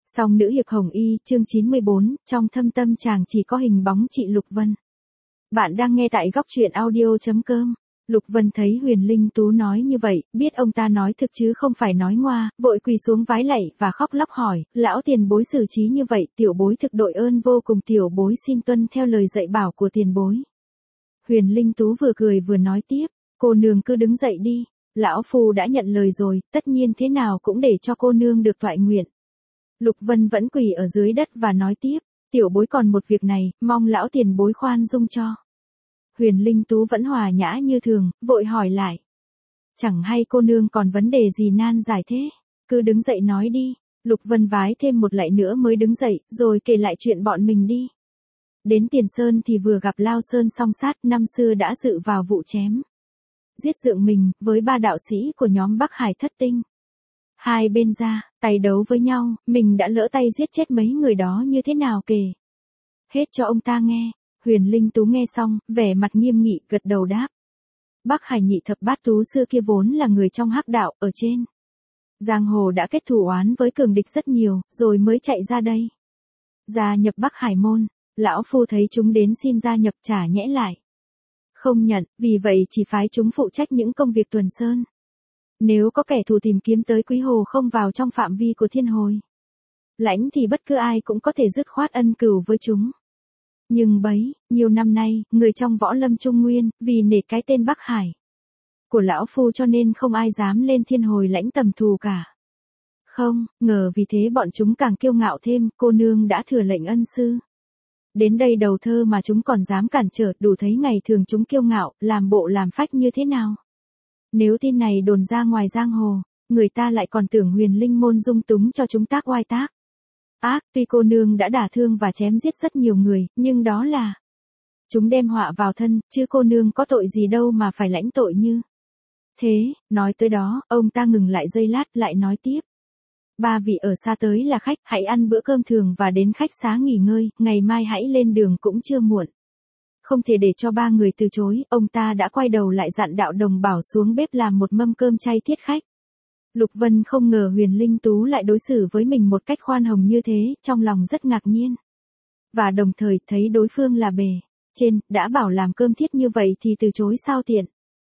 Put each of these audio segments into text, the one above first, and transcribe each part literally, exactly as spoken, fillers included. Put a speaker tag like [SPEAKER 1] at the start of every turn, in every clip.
[SPEAKER 1] Song nữ hiệp Hồng Y, chương chín mươi bốn, trong thâm tâm chàng chỉ có hình bóng chị Lục Vân. Bạn đang nghe tại góc truyện audio chấm com. Lục Vân thấy Huyền Linh Tú nói như vậy, biết ông ta nói thực chứ không phải nói ngoa, vội quỳ xuống vái lạy và khóc lóc hỏi, lão tiền bối xử trí như vậy, tiểu bối thực đội ơn vô cùng, tiểu bối xin tuân theo lời dạy bảo của tiền bối. Huyền Linh Tú vừa cười vừa nói tiếp, cô nương cứ đứng dậy đi, lão phu đã nhận lời rồi, tất nhiên thế nào cũng để cho cô nương được toại nguyện. Lục Vân vẫn quỳ ở dưới đất và nói tiếp, tiểu bối còn một việc này, mong lão tiền bối khoan dung cho. Huyền Linh Tú vẫn hòa nhã như thường, vội hỏi lại. Chẳng hay cô nương còn vấn đề gì nan giải thế, cứ đứng dậy nói đi. Lục Vân vái thêm một lạy nữa mới đứng dậy, rồi kể lại chuyện bọn mình đi. Đến Tiền Sơn thì vừa gặp Lao Sơn song sát, năm xưa đã dự vào vụ chém giết Dượng mình, với ba đạo sĩ của nhóm Bắc Hải Thất Tinh. Hai bên ra, tay đấu với nhau, mình đã lỡ tay giết chết mấy người đó như thế nào kể hết cho ông ta nghe. Huyền Linh Tú nghe xong, vẻ mặt nghiêm nghị, gật đầu đáp. Bắc Hải nhị thập bát tú xưa kia vốn là người trong hắc đạo, ở trên giang hồ đã kết thù oán với cường địch rất nhiều, rồi mới chạy ra đây. Gia nhập Bắc Hải môn, lão phu thấy chúng đến xin gia nhập trả nhẽ lại không nhận, vì vậy chỉ phái chúng phụ trách những công việc tuần sơn. Nếu có kẻ thù tìm kiếm tới Quý Hồ không vào trong phạm vi của Thiên Hồi lãnh thì bất cứ ai cũng có thể dứt khoát ân cừu với chúng. Nhưng bấy, nhiều năm nay, người trong võ lâm Trung Nguyên, vì nể cái tên Bắc Hải của lão phu cho nên không ai dám lên Thiên Hồi lãnh tầm thù cả. Không, ngờ vì thế bọn chúng càng kiêu ngạo thêm, cô nương đã thừa lệnh ân sư đến đây đầu thơ mà chúng còn dám cản trở, đủ thấy ngày thường chúng kiêu ngạo, làm bộ làm phách như thế nào. Nếu tin này đồn ra ngoài giang hồ, người ta lại còn tưởng Huyền Linh môn dung túng cho chúng tác oai tác ác. Tuy cô nương đã đả thương và chém giết rất nhiều người, nhưng đó là chúng đem họa vào thân, chứ cô nương có tội gì đâu mà phải lãnh tội như thế. Nói tới đó, ông ta ngừng lại giây lát, lại nói tiếp. Ba vị ở xa tới là khách, hãy ăn bữa cơm thường và đến khách xá nghỉ ngơi, ngày mai hãy lên đường cũng chưa muộn. Không thể để cho ba người từ chối, ông ta đã quay đầu lại dặn đạo đồng bảo xuống bếp làm một mâm cơm chay thiết khách. Lục Vân không ngờ Huyền Linh Tú lại đối xử với mình một cách khoan hồng như thế, trong lòng rất ngạc nhiên. Và đồng thời thấy đối phương là bề trên, đã bảo làm cơm thiết như vậy thì từ chối sao tiện.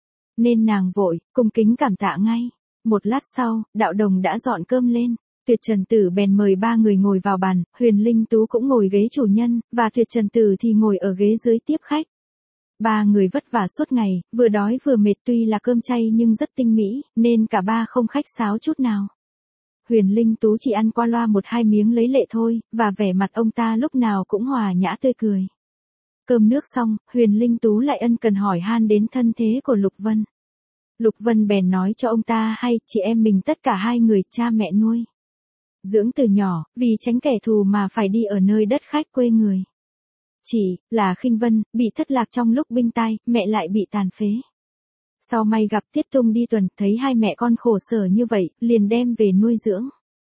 [SPEAKER 1] Nên nàng vội, cung kính cảm tạ ngay. Một lát sau, đạo đồng đã dọn cơm lên. Tuyệt Trần Tử bèn mời ba người ngồi vào bàn, Huyền Linh Tú cũng ngồi ghế chủ nhân, và Tuyệt Trần Tử thì ngồi ở ghế dưới tiếp khách. Ba người vất vả suốt ngày, vừa đói vừa mệt, tuy là cơm chay nhưng rất tinh mỹ, nên cả ba không khách sáo chút nào. Huyền Linh Tú chỉ ăn qua loa một hai miếng lấy lệ thôi, và vẻ mặt ông ta lúc nào cũng hòa nhã tươi cười. Cơm nước xong, Huyền Linh Tú lại ân cần hỏi han đến thân thế của Lục Vân. Lục Vân bèn nói cho ông ta hay, chị em mình tất cả hai người cha mẹ nuôi dưỡng từ nhỏ, vì tránh kẻ thù mà phải đi ở nơi đất khách quê người. Chỉ là Khinh Vân bị thất lạc trong lúc binh tai, mẹ lại bị tàn phế. Sau may gặp Tiết Tung đi tuần, thấy hai mẹ con khổ sở như vậy, liền đem về nuôi dưỡng.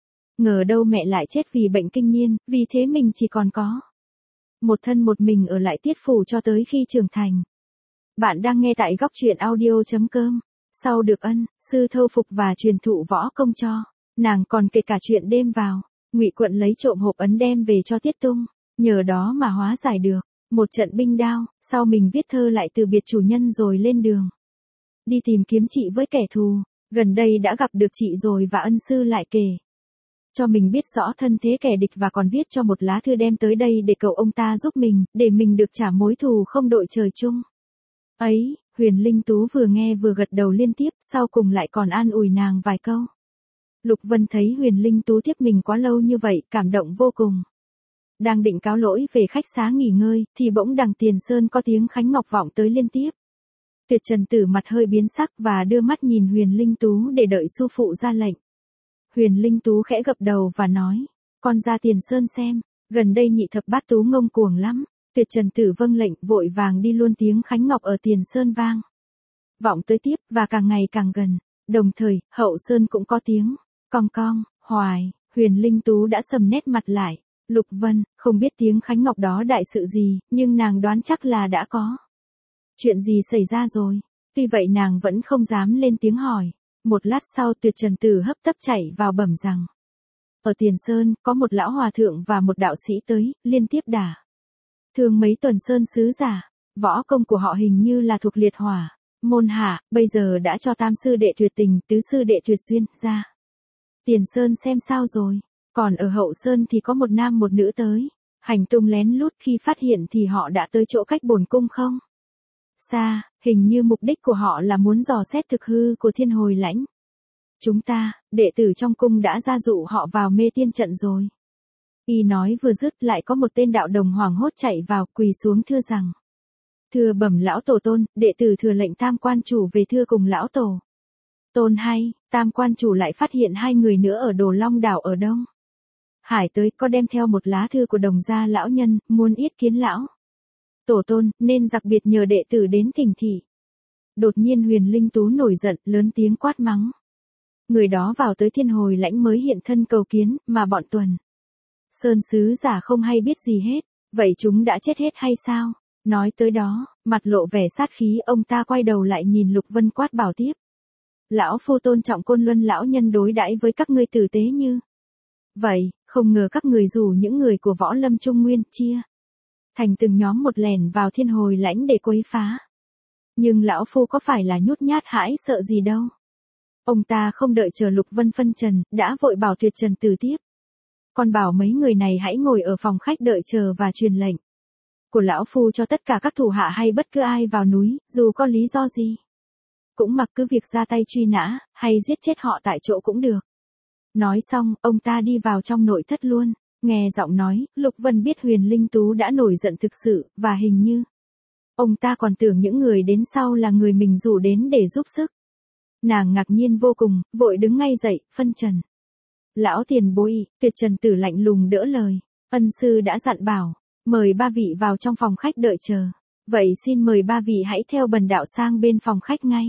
[SPEAKER 1] Ngờ đâu mẹ lại chết vì bệnh kinh niên, vì thế mình chỉ còn có một thân một mình ở lại Tiết Phủ cho tới khi trưởng thành. Bạn đang nghe tại góc truyện audio chấm com. Sau được ân sư thâu phục và truyền thụ võ công cho, nàng còn kể cả chuyện đêm vào Ngụy Quận lấy trộm hộp ấn đem về cho Tiết Tung, nhờ đó mà hóa giải được một trận binh đao. Sau mình viết thơ lại từ biệt chủ nhân rồi lên đường đi tìm kiếm chị với kẻ thù. Gần đây đã gặp được chị rồi và ân sư lại kể cho mình biết rõ thân thế kẻ địch và còn viết cho một lá thư đem tới đây để cầu ông ta giúp mình, để mình được trả mối thù không đội trời chung ấy. Huyền Linh Tú vừa nghe vừa gật đầu liên tiếp, sau cùng lại còn an ủi nàng vài câu. Lục Vân thấy Huyền Linh Tú tiếp mình quá lâu như vậy, cảm động vô cùng. Đang định cáo lỗi về khách xá nghỉ ngơi, thì bỗng đằng Tiền Sơn có tiếng khánh ngọc vọng tới liên tiếp. Tuyệt Trần Tử mặt hơi biến sắc và đưa mắt nhìn Huyền Linh Tú để đợi sư phụ ra lệnh. Huyền Linh Tú khẽ gật đầu và nói, con ra Tiền Sơn xem, gần đây nhị thập bát tú ngông cuồng lắm. Tuyệt Trần Tử vâng lệnh, vội vàng đi luôn. Tiếng khánh ngọc ở Tiền Sơn vang vọng tới tiếp, và càng ngày càng gần. Đồng thời, Hậu Sơn cũng có tiếng cong cong, hoài. Huyền Linh Tú đã sầm nét mặt lại. Lục Vân không biết tiếng khánh ngọc đó đại sự gì, nhưng nàng đoán chắc là đã có chuyện gì xảy ra rồi. Tuy vậy nàng vẫn không dám lên tiếng hỏi. Một lát sau Tuyệt Trần Tử hấp tấp chạy vào bẩm rằng, Ở Tiền Sơn, có một lão hòa thượng và một đạo sĩ tới, liên tiếp đả thương mấy tuần sơn sứ giả. Võ công của họ hình như là thuộc liệt hỏa. Môn hạ, bây giờ đã cho tam sư đệ tuyệt tình, tứ sư đệ tuyệt duyên, ra Tiền Sơn xem sao rồi. Còn ở Hậu Sơn thì có một nam một nữ tới. Hành tung lén lút, khi phát hiện thì họ đã tới chỗ cách bổn cung không xa, hình như mục đích của họ là muốn dò xét thực hư của Thiên Hồi Lãnh. Chúng ta, đệ tử trong cung đã ra dụ họ vào mê tiên trận rồi. Y nói vừa dứt lại có một tên đạo đồng hoảng hốt chạy vào, quỳ xuống thưa rằng: Thưa bẩm lão tổ tôn, đệ tử thừa lệnh tam quan chủ về thưa cùng lão tổ. Tôn hay, tam quan chủ lại phát hiện hai người nữa ở Đồ Long đảo ở Đông Hải tới, có đem theo một lá thư của Đồng gia lão nhân, muốn yết kiến lão tổ tôn, nên đặc biệt nhờ đệ tử đến thỉnh thị. Đột nhiên Huyền Linh Tú nổi giận, lớn tiếng quát mắng. Người đó vào tới Thiên Hồi Lãnh mới hiện thân cầu kiến, mà bọn Tuần Sơn sứ giả không hay biết gì hết. Vậy chúng đã chết hết hay sao? Nói tới đó, mặt lộ vẻ sát khí, ông ta quay đầu lại nhìn Lục Vân quát bảo tiếp. Lão phu tôn trọng Côn Luân lão nhân đối đãi với các ngươi tử tế như vậy, không ngờ các người rủ những người của Võ Lâm Trung Nguyên chia thành từng nhóm một lẻn vào Thiên Hồi Lãnh để quấy phá. Nhưng lão phu có phải là nhút nhát hãi sợ gì đâu. Ông ta không đợi chờ Lục Vân phân trần, đã vội bảo Tuyệt Trần Tử tiếp. Còn bảo mấy người này hãy ngồi ở phòng khách đợi chờ và truyền lệnh của lão phu cho tất cả các thủ hạ hay bất cứ ai vào núi, dù có lý do gì. Cũng mặc cứ việc ra tay truy nã, hay giết chết họ tại chỗ cũng được. Nói xong, ông ta đi vào trong nội thất luôn. Nghe giọng nói, Lục Vân biết Huyền Linh Tú đã nổi giận thực sự, và hình như ông ta còn tưởng những người đến sau là người mình rủ đến để giúp sức. Nàng ngạc nhiên vô cùng, vội đứng ngay dậy, phân trần. Lão tiền bối, Tuyệt Trần Tử lạnh lùng đỡ lời. Ân sư đã dặn bảo, mời ba vị vào trong phòng khách đợi chờ. Vậy xin mời ba vị hãy theo bần đạo sang bên phòng khách ngay.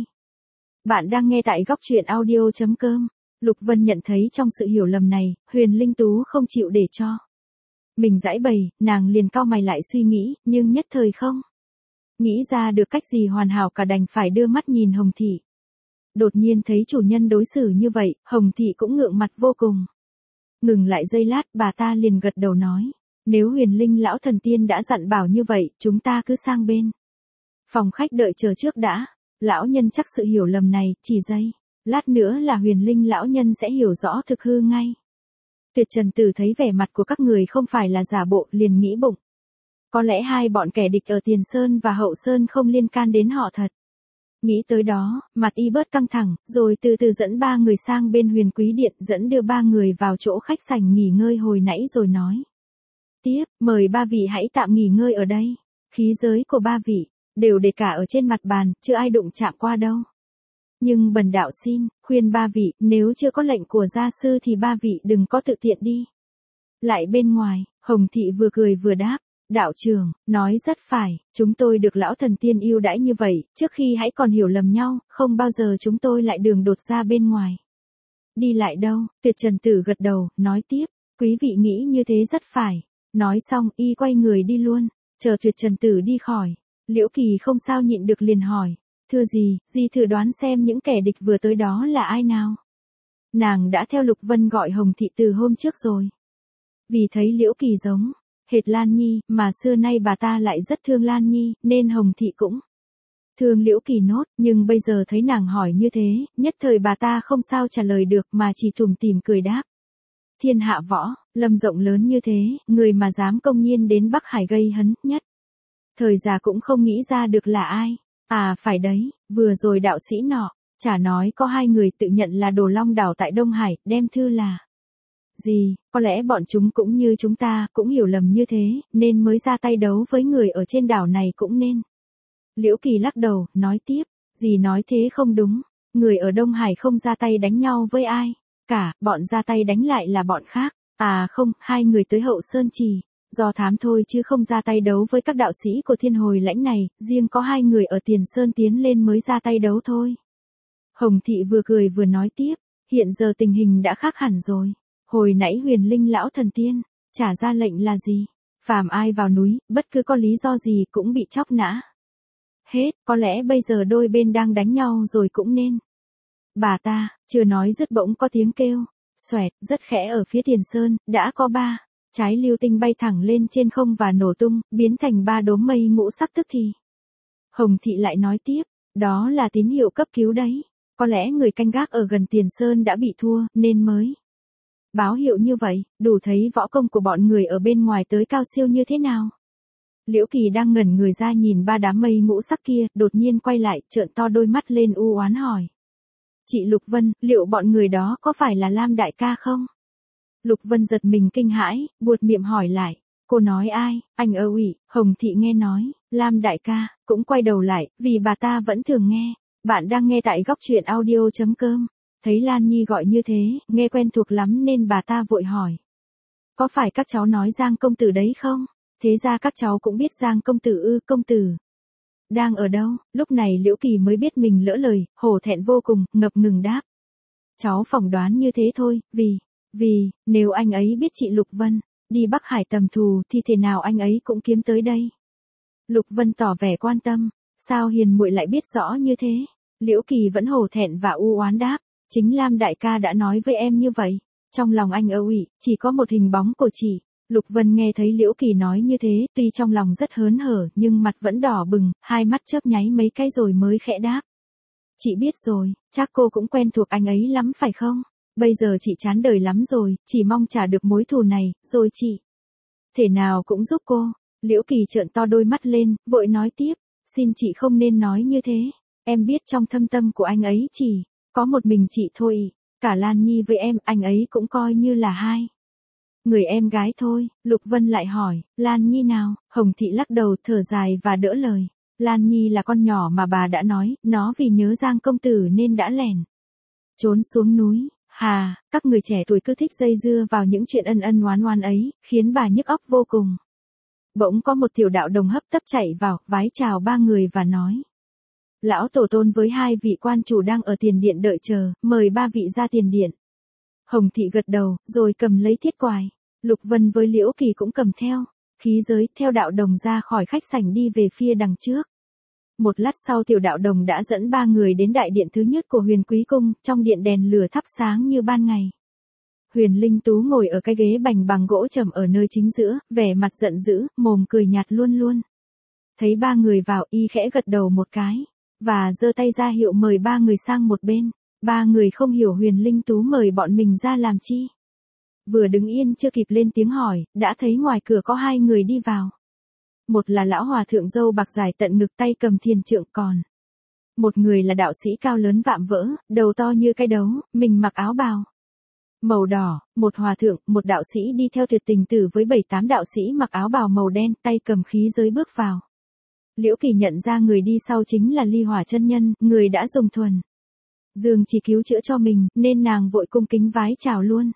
[SPEAKER 1] Bạn đang nghe tại góc truyện audio chấm com. Lục Vân nhận thấy trong sự hiểu lầm này, Huyền Linh Tú không chịu để cho mình giãi bày, nàng liền cau mày lại suy nghĩ, nhưng nhất thời không nghĩ ra được cách gì hoàn hảo cả, đành phải đưa mắt nhìn Hồng Thị. Đột nhiên thấy chủ nhân đối xử như vậy, Hồng Thị cũng ngượng mặt vô cùng. Ngừng lại giây lát, bà ta liền gật đầu nói, nếu Huyền Linh lão thần tiên đã dặn bảo như vậy, chúng ta cứ sang bên phòng khách đợi chờ trước đã. Lão nhân chắc sự hiểu lầm này, chỉ giây lát nữa là Huyền Linh lão nhân sẽ hiểu rõ thực hư ngay. Tuyệt Trần Tử thấy vẻ mặt của các người không phải là giả bộ, liền nghĩ bụng. Có lẽ hai bọn kẻ địch ở Tiền Sơn và Hậu Sơn không liên can đến họ thật. Nghĩ tới đó, mặt y bớt căng thẳng, rồi từ từ dẫn ba người sang bên Huyền Quý Điện, dẫn đưa ba người vào chỗ khách sảnh nghỉ ngơi hồi nãy rồi nói. Tiếp, mời ba vị hãy tạm nghỉ ngơi ở đây. Khí giới của ba vị đều để cả ở trên mặt bàn, chưa ai đụng chạm qua đâu. Nhưng bần đạo xin, khuyên ba vị, nếu chưa có lệnh của gia sư thì ba vị đừng có tự tiện đi lại bên ngoài. Hồng Thị vừa cười vừa đáp, đạo trưởng, nói rất phải, chúng tôi được lão thần tiên yêu đãi như vậy, trước khi hãy còn hiểu lầm nhau, không bao giờ chúng tôi lại đường đột ra bên ngoài đi lại đâu. Tuyệt Trần Tử gật đầu, nói tiếp, quý vị nghĩ như thế rất phải. Nói xong, y quay người đi luôn. Chờ Tuyệt Trần Tử đi khỏi, Liễu Kỳ không sao nhịn được liền hỏi, thưa gì, gì thử đoán xem những kẻ địch vừa tới đó là ai nào. Nàng đã theo Lục Vân gọi Hồng Thị từ hôm trước rồi. Vì thấy Liễu Kỳ giống hệt Lan Nhi, mà xưa nay bà ta lại rất thương Lan Nhi, nên Hồng Thị cũng thương Liễu Kỳ nốt, nhưng bây giờ thấy nàng hỏi như thế, nhất thời bà ta không sao trả lời được mà chỉ tủm tỉm cười đáp. Thiên hạ võ lâm rộng lớn như thế, người mà dám công nhiên đến Bắc Hải gây hấn nhất thời già cũng không nghĩ ra được là ai. À phải đấy, vừa rồi đạo sĩ nọ chả nói có hai người tự nhận là Đồ Long đảo tại Đông Hải, đem thư là gì, có lẽ bọn chúng cũng như chúng ta, cũng hiểu lầm như thế, nên mới ra tay đấu với người ở trên đảo này cũng nên. Liễu Kỳ lắc đầu, nói tiếp, gì nói thế không đúng, người ở Đông Hải không ra tay đánh nhau với ai cả, bọn ra tay đánh lại là bọn khác. À không, hai người tới Hậu Sơn Trì do thám thôi chứ không ra tay đấu với các đạo sĩ của Thiên Hồi Lãnh này, riêng có hai người ở Tiền Sơn tiến lên mới ra tay đấu thôi. Hồng Thị vừa cười vừa nói tiếp, hiện giờ tình hình đã khác hẳn rồi. Hồi nãy Huyền Linh lão thần tiên trả ra lệnh là gì? Phàm ai vào núi, bất cứ có lý do gì cũng bị chóc nã hết, có lẽ bây giờ đôi bên đang đánh nhau rồi cũng nên. Bà ta chưa nói dứt bỗng có tiếng kêu, Xoẹt, rất khẽ ở phía tiền sơn, đã có ba trái lưu tinh bay thẳng lên trên không và nổ tung, biến thành ba đốm mây ngũ sắc tức thì. Hồng Thị lại nói tiếp, đó là tín hiệu cấp cứu đấy. Có lẽ người canh gác ở gần tiền sơn đã bị thua, nên mới báo hiệu như vậy, đủ thấy võ công của bọn người ở bên ngoài tới cao siêu như thế nào. Liễu Kỳ đang ngẩn người ra nhìn ba đám mây ngũ sắc kia, đột nhiên quay lại, trợn to đôi mắt lên u oán hỏi. Chị Lục Vân, liệu bọn người đó có phải là Lam đại ca không? Lục Vân giật mình kinh hãi, buột miệng hỏi lại. Cô nói ai? Anh ơ ủy, Hồng Thị nghe nói, Lam đại ca, cũng quay đầu lại, vì bà ta vẫn thường nghe. Bạn đang nghe tại góc truyện audio.com. Thấy Lan Nhi gọi như thế, nghe quen thuộc lắm nên bà ta vội hỏi. Có phải các cháu nói Giang công tử đấy không? Thế ra các cháu cũng biết Giang công tử ư, công tử đang ở đâu? Lúc này Liễu Kỳ mới biết mình lỡ lời, hổ thẹn vô cùng, ngập ngừng đáp. Cháu phỏng đoán như thế thôi, vì, vì, nếu anh ấy biết chị Lục Vân đi Bắc Hải tầm thù thì thế nào anh ấy cũng kiếm tới đây. Lục Vân tỏ vẻ quan tâm, sao Hiền muội lại biết rõ như thế? Liễu Kỳ vẫn hổ thẹn và u oán đáp, chính Lam đại ca đã nói với em như vậy. Trong lòng anh ơ ủy, chỉ có một hình bóng của chị. Lục Vân nghe thấy Liễu Kỳ nói như thế, tuy trong lòng rất hớn hở, nhưng mặt vẫn đỏ bừng, hai mắt chớp nháy mấy cái rồi mới khẽ đáp. Chị biết rồi, chắc cô cũng quen thuộc anh ấy lắm phải không? Bây giờ chị chán đời lắm rồi, chỉ mong trả được mối thù này, rồi chị thể nào cũng giúp cô. Liễu Kỳ trợn to đôi mắt lên, vội nói tiếp, xin chị không nên nói như thế. Em biết trong thâm tâm của anh ấy chỉ có một mình chị thôi, cả Lan Nhi với em, anh ấy cũng coi như là hai người em gái thôi. Lục Vân lại hỏi, Lan Nhi nào? Hồng Thị lắc đầu, thở dài và đỡ lời. Lan Nhi là con nhỏ mà bà đã nói, nó vì nhớ Giang công tử nên đã lẻn trốn xuống núi. Hà, các người trẻ tuổi cứ thích dây dưa vào những chuyện ân ân oán oán ấy, khiến bà nhức óc vô cùng. Bỗng có một tiểu đạo đồng hấp tấp chạy vào, vái chào ba người và nói. Lão tổ tôn với hai vị quan chủ đang ở tiền điện đợi chờ, mời ba vị ra tiền điện. Hồng Thị gật đầu, rồi cầm lấy thiết quài. Lục Vân với Liễu Kỳ cũng cầm theo. Khí giới, theo đạo đồng ra khỏi khách sảnh đi về phía đằng trước. Một lát sau tiểu đạo đồng đã dẫn ba người đến đại điện thứ nhất của Huyền Quý Cung, trong điện đèn lửa thắp sáng như ban ngày. Huyền Linh Tú ngồi ở cái ghế bành bằng gỗ trầm ở nơi chính giữa, vẻ mặt giận dữ, mồm cười nhạt luôn luôn. Thấy ba người vào, y khẽ gật đầu một cái, và giơ tay ra hiệu mời ba người sang một bên. Ba người không hiểu Huyền Linh Tú mời bọn mình ra làm chi. Vừa đứng yên chưa kịp lên tiếng hỏi, đã thấy ngoài cửa có hai người đi vào. Một là lão hòa thượng râu bạc dài tận ngực tay cầm thiền trượng, còn một người là đạo sĩ cao lớn vạm vỡ, đầu to như cái đấu, mình mặc áo bào màu đỏ. Một hòa thượng, một đạo sĩ đi theo Tuyệt Tình Tử với bảy tám đạo sĩ mặc áo bào màu đen, tay cầm khí giới bước vào. Liễu Kỳ nhận ra người đi sau chính là Ly Hỏa chân nhân, người đã dùng thuần dương chỉ cứu chữa cho mình, nên nàng vội cung kính vái chào luôn.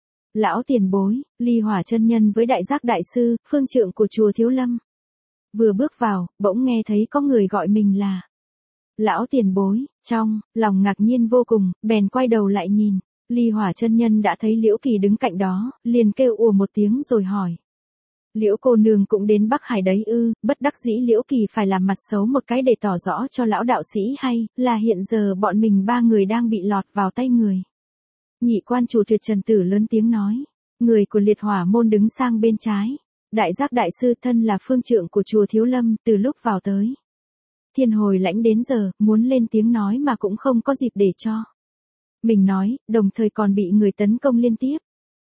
[SPEAKER 1] Lão tiền bối, Ly Hỏa chân nhân với Đại Giác đại sư, phương trượng của chùa Thiếu Lâm. Vừa bước vào, bỗng nghe thấy có người gọi mình là lão tiền bối, trong lòng ngạc nhiên vô cùng, bèn quay đầu lại nhìn. Ly Hỏa chân nhân đã thấy Liễu Kỳ đứng cạnh đó, liền kêu ùa một tiếng rồi hỏi. Liễu cô nương cũng đến Bắc Hải đấy ư? Bất đắc dĩ Liễu Kỳ phải làm mặt xấu một cái để tỏ rõ cho lão đạo sĩ hay, là hiện giờ bọn mình ba người đang bị lọt vào tay người. Nhị quan chủ Tuyệt Trần Tử lớn tiếng nói. Người của Liệt Hỏa môn đứng sang bên trái. Đại Giác đại sư thân là phương trượng của chùa Thiếu Lâm, từ lúc vào tới Thiên Hồi Lãnh đến giờ, muốn lên tiếng nói mà cũng không có dịp để cho mình nói, đồng thời còn bị người tấn công liên tiếp.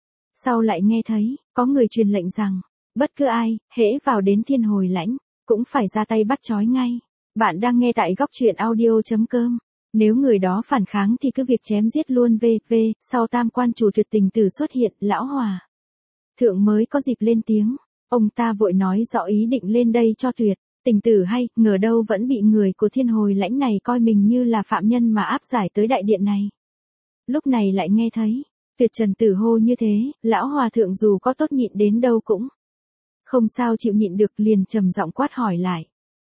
[SPEAKER 1] Sau lại nghe thấy, có người truyền lệnh rằng, bất cứ ai, hễ vào đến Thiên Hồi Lãnh, cũng phải ra tay bắt trói ngay. Bạn đang nghe tại góc truyện audio.com. Nếu người đó phản kháng thì cứ việc chém giết luôn. vê vê Sau tam quan chủ Tuyệt Tình Tử xuất hiện, lão hòa thượng mới có dịp lên tiếng. Ông ta vội nói rõ ý định lên đây cho Tuyệt Tình Tử hay, ngờ đâu vẫn bị người của Thiên Hồi Lãnh này coi mình như là phạm nhân mà áp giải tới đại điện này. Lúc này lại nghe thấy Tuyệt Trần Tử hô như thế, lão hòa thượng dù có tốt nhịn đến đâu cũng không sao chịu nhịn được, liền trầm giọng quát hỏi lại.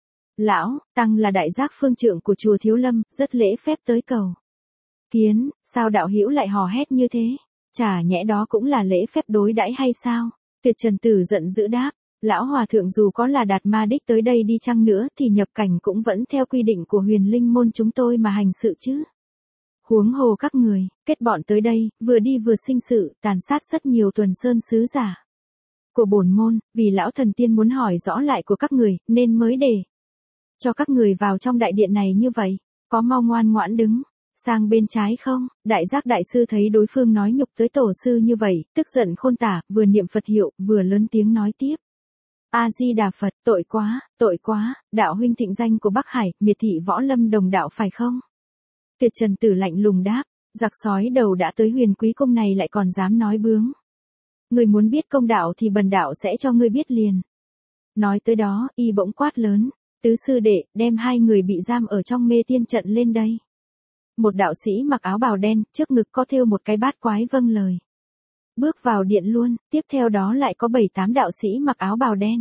[SPEAKER 1] Lão, tăng là Đại Giác phương trượng của chùa Thiếu Lâm, rất lễ phép tới cầu kiến, sao đạo hữu lại hò hét như thế? Chả nhẽ đó cũng là lễ phép đối đãi hay sao? Tuyệt Trần Tử giận dữ đáp, lão hòa thượng dù có là Đạt Ma Đích tới đây đi chăng nữa thì nhập cảnh cũng vẫn theo quy định của Huyền Linh môn chúng tôi mà hành sự chứ. Huống hồ các người, kết bọn tới đây, vừa đi vừa sinh sự, tàn sát rất nhiều tuần sơn sứ giả của bổn môn, vì lão thần tiên muốn hỏi rõ lại của các người, nên mới để cho các người vào trong đại điện này như vậy, có mau ngoan ngoãn đứng sang bên trái không? Đại giác đại sư thấy đối phương nói nhục tới tổ sư như vậy, tức giận khôn tả, vừa niệm Phật hiệu, vừa lớn tiếng nói tiếp. A-di-đà Phật, tội quá, tội quá, đạo huynh thịnh danh của Bắc Hải, miệt thị võ lâm đồng đạo phải không? Tuyệt Trần Tử lạnh lùng đáp, giặc sói đầu đã tới Huyền Quý Cung này lại còn dám nói bướng. Người muốn biết công đạo thì bần đạo sẽ cho ngươi biết liền. Nói tới đó, y bỗng quát lớn, tứ sư đệ, đem hai người bị giam ở trong mê tiên trận lên đây. Một đạo sĩ mặc áo bào đen, trước ngực có thêu một cái bát quái vâng lời. Bước vào điện luôn, tiếp theo đó lại có bảy tám đạo sĩ mặc áo bào đen.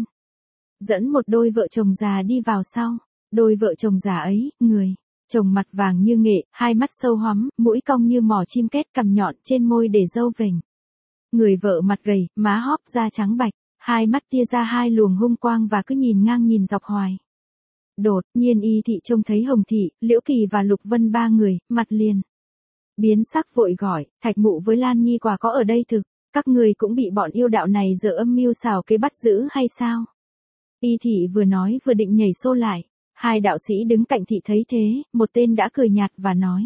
[SPEAKER 1] Dẫn một đôi vợ chồng già đi vào sau. Đôi vợ chồng già ấy, người chồng mặt vàng như nghệ, hai mắt sâu hoắm, mũi cong như mỏ chim két, cằm nhọn, trên môi để râu vểnh. Người vợ mặt gầy, má hóp da trắng bạch, hai mắt tia ra hai luồng hung quang và cứ nhìn ngang nhìn dọc hoài. Đột nhiên y thị trông thấy Hồng Thị, Liễu Kỳ và Lục Vân ba người, mặt liền biến sắc vội gọi, Thạch Mụ với Lan Nhi quả có ở đây thực, các người cũng bị bọn yêu đạo này dở âm mưu xảo kế bắt giữ hay sao? Y thị vừa nói vừa định nhảy xô lại, hai đạo sĩ đứng cạnh thị thấy thế, một tên đã cười nhạt và nói.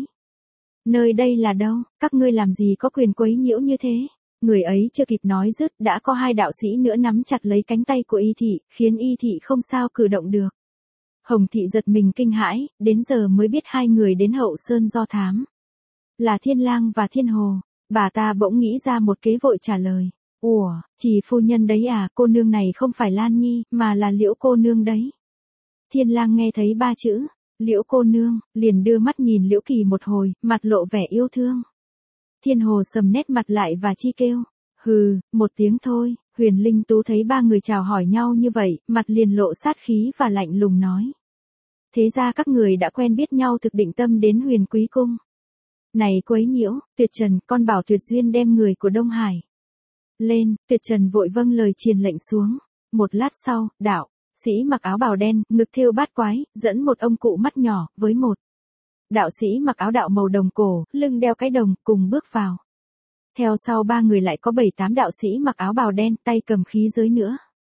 [SPEAKER 1] Nơi đây là đâu, các ngươi làm gì có quyền quấy nhiễu như thế? Người ấy chưa kịp nói dứt, đã có hai đạo sĩ nữa nắm chặt lấy cánh tay của Y thị, khiến Y thị không sao cử động được. Hồng Thị giật mình kinh hãi, đến giờ mới biết hai người đến Hậu Sơn do thám. Là Thiên Lang và Thiên Hồ, bà ta bỗng nghĩ ra một kế vội trả lời. Ủa, chỉ phu nhân đấy à, cô nương này không phải Lan Nhi, mà là Liễu cô nương đấy. Thiên Lang nghe thấy ba chữ, Liễu cô nương, liền đưa mắt nhìn Liễu Kỳ một hồi, mặt lộ vẻ yêu thương. Thiên Hồ sầm nét mặt lại và chi kêu. Hừ, một tiếng thôi. Huyền Linh Tú thấy ba người chào hỏi nhau như vậy, mặt liền lộ sát khí và lạnh lùng nói. Thế ra các người đã quen biết nhau thực định tâm đến Huyền Quý Cung. Này quấy nhiễu, Tuyệt Trần, con bảo Tuyệt Duyên đem người của Đông Hải lên. Tuyệt Trần vội vâng lời truyền lệnh xuống. Một lát sau, đạo sĩ mặc áo bào đen, ngực thêu bát quái, dẫn một ông cụ mắt nhỏ, với một đạo sĩ mặc áo đạo màu đồng cổ, lưng đeo cái đồng, cùng bước vào. Theo sau ba người lại có bảy tám đạo sĩ mặc áo bào đen, tay cầm khí giới nữa.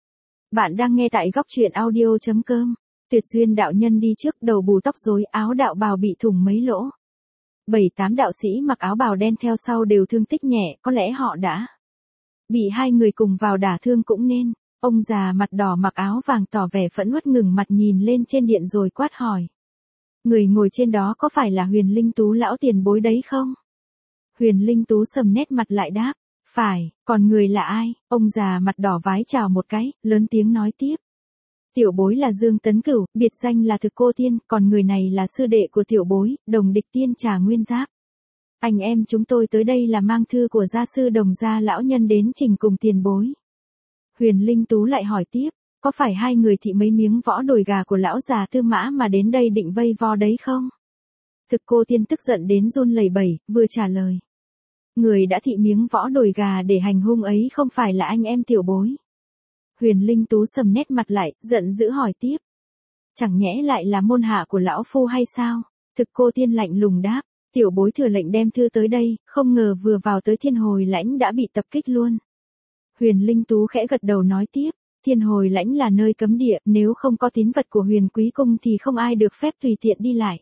[SPEAKER 1] Bạn đang nghe tại góc truyện audio chấm com. Tuyệt Duyên đạo nhân đi trước, đầu bù tóc rối, áo đạo bào bị thủng mấy lỗ. Bảy tám đạo sĩ mặc áo bào đen theo sau đều thương tích nhẹ, có lẽ họ đã bị hai người cùng vào đả thương cũng nên. Ông già mặt đỏ mặc áo vàng tỏ vẻ phẫn uất ngừng mặt nhìn lên trên điện rồi quát hỏi. Người ngồi trên đó có phải là Huyền Linh Tú lão tiền bối đấy không? Huyền Linh Tú sầm nét mặt lại đáp. Phải, còn người là ai? Ông già mặt đỏ vái chào một cái, lớn tiếng nói tiếp. Tiểu bối là Dương Tấn Cửu, biệt danh là Thực Cô Tiên, còn người này là sư đệ của tiểu bối, Đồng Địch Tiên Trà Nguyên Giáp. Anh em chúng tôi tới đây là mang thư của gia sư Đồng gia lão nhân đến trình cùng tiền bối. Huyền Linh Tú lại hỏi tiếp, có phải hai người thị mấy miếng võ đồi gà của lão già Tư Mã mà đến đây định vây vo đấy không? Thực Cô Tiên tức giận đến run lẩy bẩy, vừa trả lời. Người đã thị miếng võ đồi gà để hành hung ấy không phải là anh em tiểu bối. Huyền Linh Tú sầm nét mặt lại, giận dữ hỏi tiếp. Chẳng nhẽ lại là môn hạ của lão phu hay sao? Thực Cô Tiên lạnh lùng đáp, tiểu bối thừa lệnh đem thư tới đây, không ngờ vừa vào tới Thiên Hồi Lãnh đã bị tập kích luôn. Huyền Linh Tú khẽ gật đầu nói tiếp, Thiên Hồi Lãnh là nơi cấm địa, nếu không có tín vật của Huyền Quý Cung thì không ai được phép tùy tiện đi lại.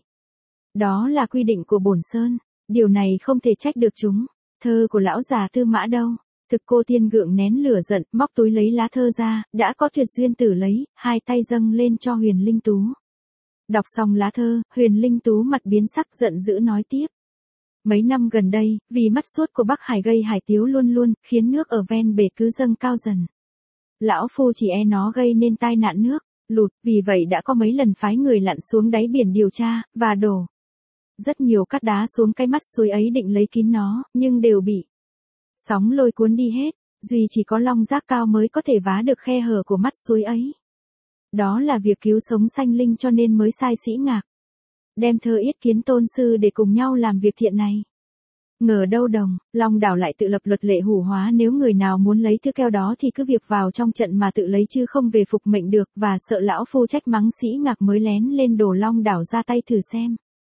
[SPEAKER 1] Đó là quy định của bổn sơn, điều này không thể trách được chúng. Thơ của lão già Tư Mã đâu? Thực Cô Tiên gượng nén lửa giận, móc túi lấy lá thơ ra, đã có Tuyệt Duyên tử lấy, hai tay dâng lên cho Huyền Linh Tú. Đọc xong lá thơ, Huyền Linh Tú mặt biến sắc giận dữ nói tiếp. Mấy năm gần đây, vì mắt suốt của Bắc Hải gây hải tiếu luôn luôn, khiến nước ở ven bể cứ dâng cao dần. Lão phu chỉ e nó gây nên tai nạn nước lụt, vì vậy đã có mấy lần phái người lặn xuống đáy biển điều tra, và đổ rất nhiều cát đá xuống cái mắt suối ấy định lấy kín nó, nhưng đều bị sóng lôi cuốn đi hết, duy chỉ có long giác cao mới có thể vá được khe hở của mắt suối ấy. Đó là việc cứu sống sanh linh cho nên mới sai Sĩ Ngạc đem thơ yết kiến tôn sư để cùng nhau làm việc thiện này. Ngờ đâu đồng, Long đảo lại tự lập luật lệ hủ hóa, nếu người nào muốn lấy thứ keo đó thì cứ việc vào trong trận mà tự lấy chứ không về phục mệnh được, và sợ lão phu trách mắng Sĩ Ngạc mới lén lên đổ Long đảo ra tay thử xem.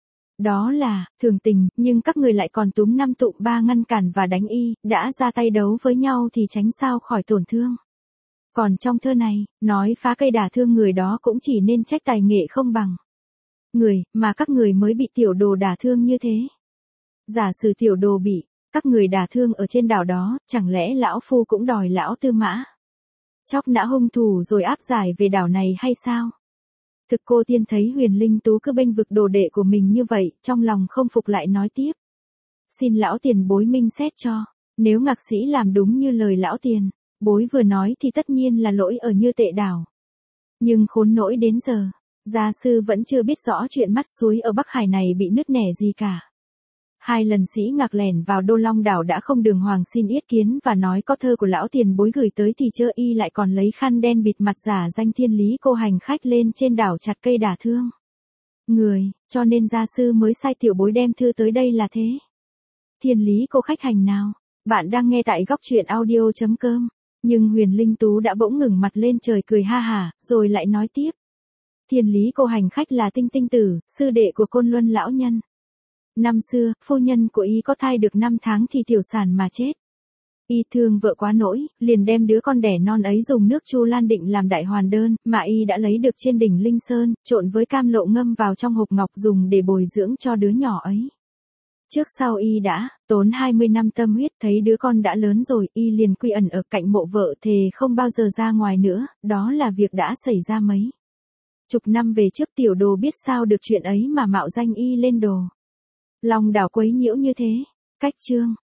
[SPEAKER 1] Đó là, thường tình, nhưng các người lại còn túm năm tụm ba ngăn cản và đánh y, đã ra tay đấu với nhau thì tránh sao khỏi tổn thương. Còn trong thơ này, nói phá cây đả thương người đó cũng chỉ nên trách tài nghệ không bằng người, mà các người mới bị tiểu đồ đả thương như thế. Giả sử tiểu đồ bị các người đả thương ở trên đảo đó, chẳng lẽ lão phu cũng đòi lão Tư Mã chóc nã hung thủ rồi áp giải về đảo này hay sao? Thực cô tiên thấy Huyền Linh Tú cứ bênh vực đồ đệ của mình như vậy, trong lòng không phục lại nói tiếp. Xin lão tiền bối minh xét cho, nếu ngạc sĩ làm đúng như lời lão tiền bối vừa nói thì tất nhiên là lỗi ở Như Tệ đảo. Nhưng khốn nỗi đến giờ, gia sư vẫn chưa biết rõ chuyện mắt suối ở Bắc Hải này bị nứt nẻ gì cả. Hai lần sĩ ngạc lẻn vào Đô Long đảo đã không đường hoàng xin yết kiến và nói có thơ của lão tiền bối gửi tới thì chơ y lại còn lấy khăn đen bịt mặt giả danh Thiên Lý cô hành khách lên trên đảo chặt cây đả thương người, cho nên gia sư mới sai tiểu bối đem thư tới đây là thế. Thiên Lý cô khách hành nào? Bạn đang nghe tại góc truyện audio chấm com. Nhưng Huyền Linh Tú đã bỗng ngừng mặt lên trời cười ha hả, rồi lại nói tiếp. Thiên Lý cô hành khách là Tinh Tinh Tử, sư đệ của Côn Luân lão nhân. Năm xưa, phu nhân của y có thai được năm tháng thì tiểu sản mà chết. Y thương vợ quá nỗi, liền đem đứa con đẻ non ấy dùng nước Chu Lan định làm đại hoàn đơn, mà y đã lấy được trên đỉnh Linh Sơn, trộn với cam lộ ngâm vào trong hộp ngọc dùng để bồi dưỡng cho đứa nhỏ ấy. Trước sau y đã tốn hai mươi năm tâm huyết, thấy đứa con đã lớn rồi, y liền quy ẩn ở cạnh mộ vợ thề không bao giờ ra ngoài nữa, đó là việc đã xảy ra mấy chục năm về trước. Tiểu đồ biết sao được chuyện ấy mà mạo danh y lên đồ Long đảo quấy nhiễu như thế. Cách chương